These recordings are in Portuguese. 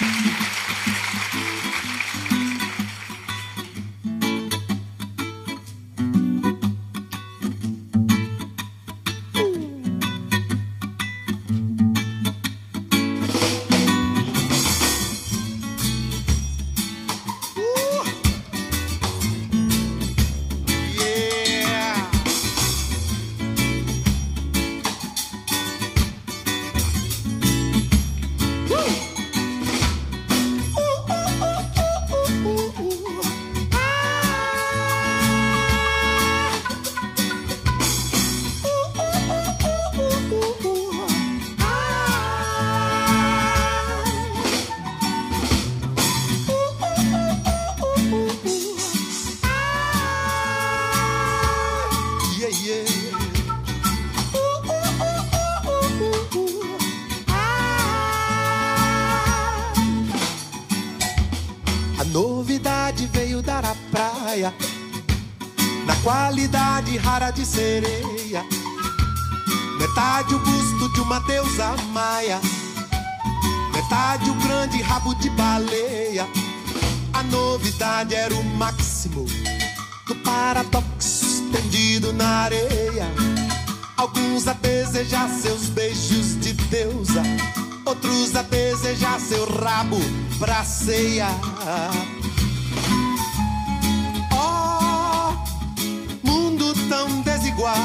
Novidade veio dar à praia, na qualidade rara de sereia. Metade o busto de uma deusa maia, metade o grande rabo de baleia. A novidade era o máximo do paradoxo estendido na areia. Alguns a desejar seus beijos de deusa, outros a desejar seu rabo pra ceia. Oh, mundo tão desigual,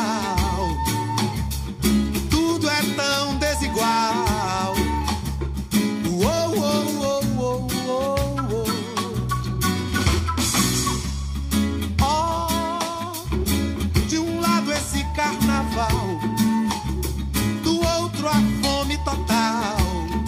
tudo é tão desigual. Oh, oh, oh, oh, oh, oh. Oh, de um lado esse carnaval, do outro a fome total.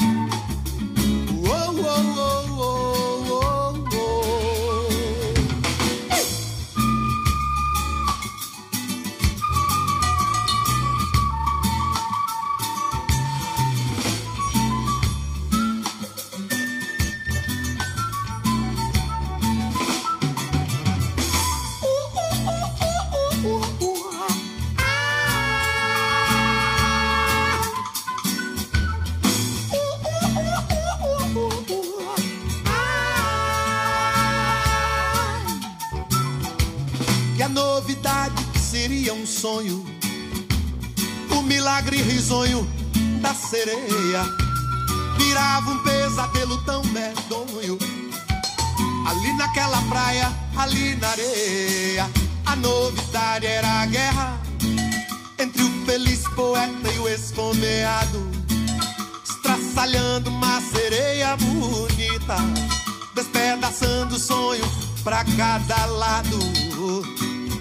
E a novidade seria um sonho, o milagre risonho da sereia virava um pesadelo tão medonho. Ali naquela praia, ali na areia, a novidade era a guerra entre o feliz poeta e o esfomeado, estraçalhando uma sereia bonita, despedaçando o sonho pra cada lado.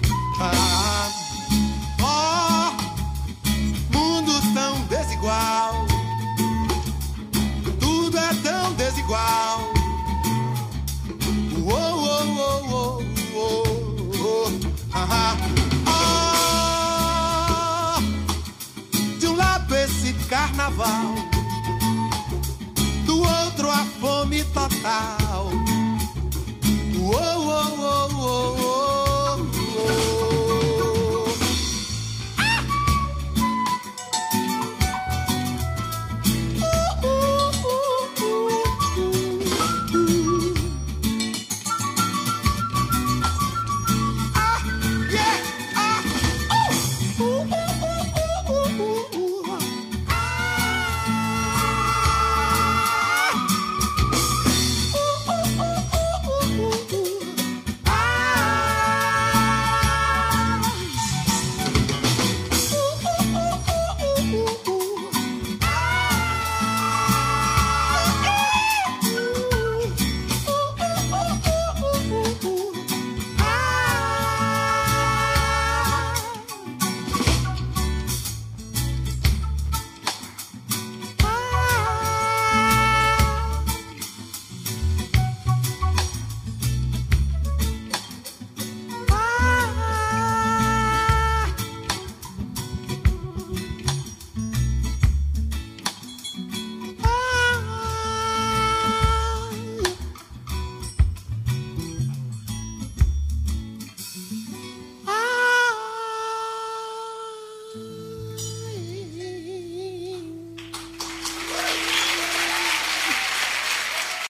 Ah, oh, mundo tão desigual,